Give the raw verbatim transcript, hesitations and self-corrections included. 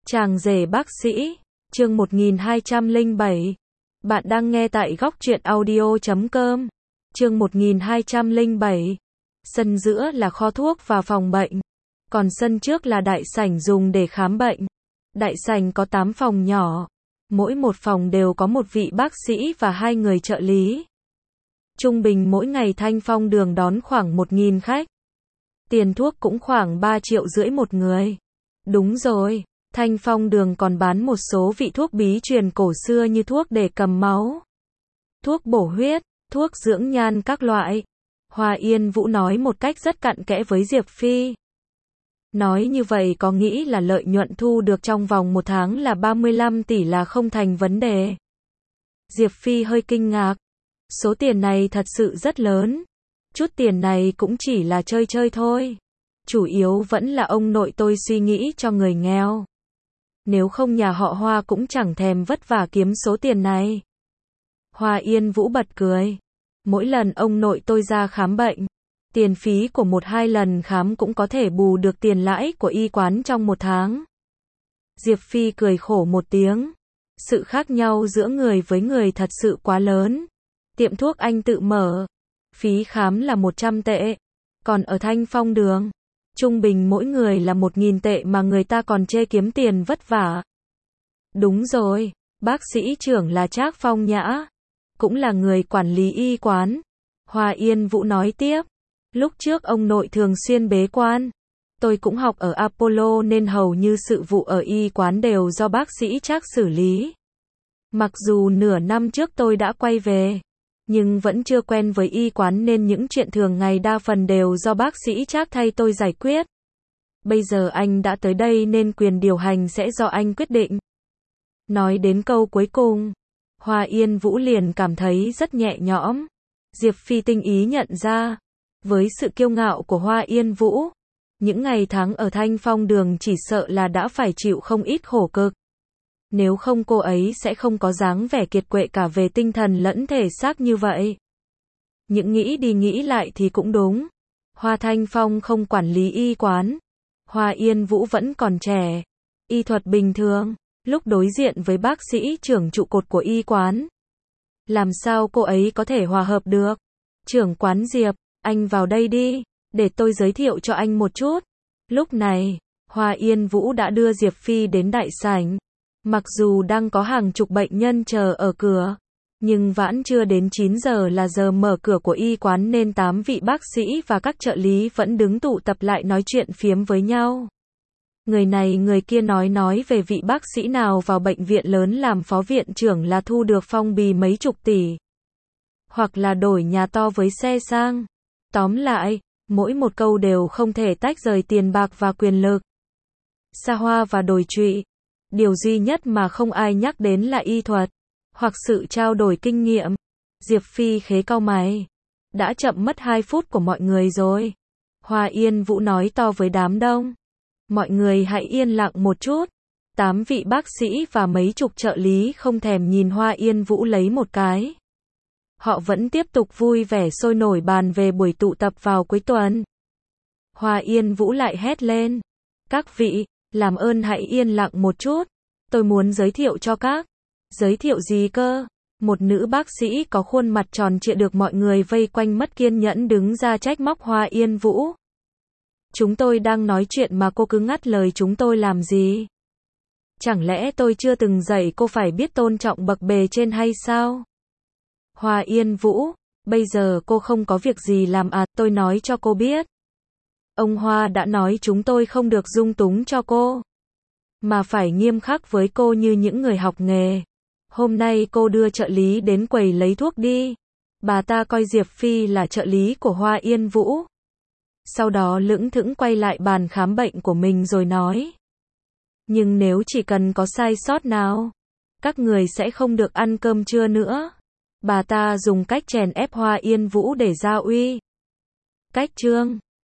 Chàng rể bác sĩ, chương một nghìn hai trăm lẻ bảy. Bạn đang nghe tại góc truyện audio chấm com. Chương một nghìn hai trăm lẻ bảy. Sân giữa là kho thuốc và phòng bệnh. Còn sân trước là đại sảnh dùng để khám bệnh. Đại sảnh có tám phòng nhỏ. Mỗi một phòng đều có một vị bác sĩ và hai người trợ lý. Trung bình mỗi ngày Thanh Phong Đường đón khoảng một nghìn khách. Tiền thuốc cũng khoảng ba triệu rưỡi một người. Đúng rồi, Thanh Phong Đường còn bán một số vị thuốc bí truyền cổ xưa như thuốc để cầm máu, thuốc bổ huyết, thuốc dưỡng nhan các loại. Hoa Yên Vũ nói một cách rất cặn kẽ với Diệp Phi. Nói như vậy có nghĩ là lợi nhuận thu được trong vòng một tháng là ba mươi lăm tỷ là không thành vấn đề. Diệp Phi hơi kinh ngạc. Số tiền này thật sự rất lớn. Chút tiền này cũng chỉ là chơi chơi thôi. Chủ yếu vẫn là ông nội tôi suy nghĩ cho người nghèo. Nếu không nhà họ Hoa cũng chẳng thèm vất vả kiếm số tiền này. Hoa Yên Vũ bật cười. Mỗi lần ông nội tôi ra khám bệnh, tiền phí của một hai lần khám cũng có thể bù được tiền lãi của y quán trong một tháng. Diệp Phi cười khổ một tiếng. Sự khác nhau giữa người với người thật sự quá lớn. Tiệm thuốc anh tự mở, phí khám là một trăm tệ. Còn ở Thanh Phong Đường, trung bình mỗi người là một nghìn tệ mà người ta còn chê kiếm tiền vất vả. Đúng rồi, bác sĩ trưởng là Trác Phong Nhã, cũng là người quản lý y quán. Hoa Yên Vũ nói tiếp, lúc trước ông nội thường xuyên bế quan. Tôi cũng học ở Apollo nên hầu như sự vụ ở y quán đều do bác sĩ Trác xử lý. Mặc dù nửa năm trước tôi đã quay về, nhưng vẫn chưa quen với y quán nên những chuyện thường ngày đa phần đều do bác sĩ Trác thay tôi giải quyết. Bây giờ anh đã tới đây nên quyền điều hành sẽ do anh quyết định. Nói đến câu cuối cùng, Hoa Yên Vũ liền cảm thấy rất nhẹ nhõm. Diệp Phi tinh ý nhận ra, với sự kiêu ngạo của Hoa Yên Vũ, những ngày tháng ở Thanh Phong Đường chỉ sợ là đã phải chịu không ít khổ cực. Nếu không cô ấy sẽ không có dáng vẻ kiệt quệ cả về tinh thần lẫn thể xác như vậy. Những nghĩ đi nghĩ lại thì cũng đúng. Hoa Thanh Phong không quản lý y quán. Hoa Yên Vũ vẫn còn trẻ. Y thuật bình thường. Lúc đối diện với bác sĩ trưởng trụ cột của y quán, làm sao cô ấy có thể hòa hợp được? Trưởng quán Diệp, anh vào đây đi, để tôi giới thiệu cho anh một chút. Lúc này, Hoa Yên Vũ đã đưa Diệp Phi đến đại sảnh. Mặc dù đang có hàng chục bệnh nhân chờ ở cửa, nhưng vãn chưa đến chín giờ là giờ mở cửa của y quán nên tám vị bác sĩ và các trợ lý vẫn đứng tụ tập lại nói chuyện phiếm với nhau. Người này người kia nói nói về vị bác sĩ nào vào bệnh viện lớn làm phó viện trưởng là thu được phong bì mấy chục tỷ. Hoặc là đổi nhà to với xe sang. Tóm lại, mỗi một câu đều không thể tách rời tiền bạc và quyền lực. Xa hoa và đồi trụy. Điều duy nhất mà không ai nhắc đến là y thuật, hoặc sự trao đổi kinh nghiệm. Diệp Phi khế cau mày. Đã chậm mất hai phút của mọi người rồi. Hoa Yên Vũ nói to với đám đông. Mọi người hãy yên lặng một chút. Tám vị bác sĩ và mấy chục trợ lý không thèm nhìn Hoa Yên Vũ lấy một cái. Họ vẫn tiếp tục vui vẻ sôi nổi bàn về buổi tụ tập vào cuối tuần. Hoa Yên Vũ lại hét lên. Các vị, làm ơn hãy yên lặng một chút. Tôi muốn giới thiệu cho các. Giới thiệu gì cơ? Một nữ bác sĩ có khuôn mặt tròn trịa được mọi người vây quanh mất kiên nhẫn đứng ra trách móc Hoa Yên Vũ. Chúng tôi đang nói chuyện mà cô cứ ngắt lời chúng tôi làm gì? Chẳng lẽ tôi chưa từng dạy cô phải biết tôn trọng bậc bề trên hay sao? Hoa Yên Vũ, bây giờ cô không có việc gì làm à, tôi nói cho cô biết. Ông Hoa đã nói chúng tôi không được dung túng cho cô, mà phải nghiêm khắc với cô như những người học nghề. Hôm nay cô đưa trợ lý đến quầy lấy thuốc đi. Bà ta coi Diệp Phi là trợ lý của Hoa Yên Vũ. Sau đó lững thững quay lại bàn khám bệnh của mình rồi nói. Nhưng nếu chỉ cần có sai sót nào, các người sẽ không được ăn cơm trưa nữa. Bà ta dùng cách chèn ép Hoa Yên Vũ để gia uy. Cách trương.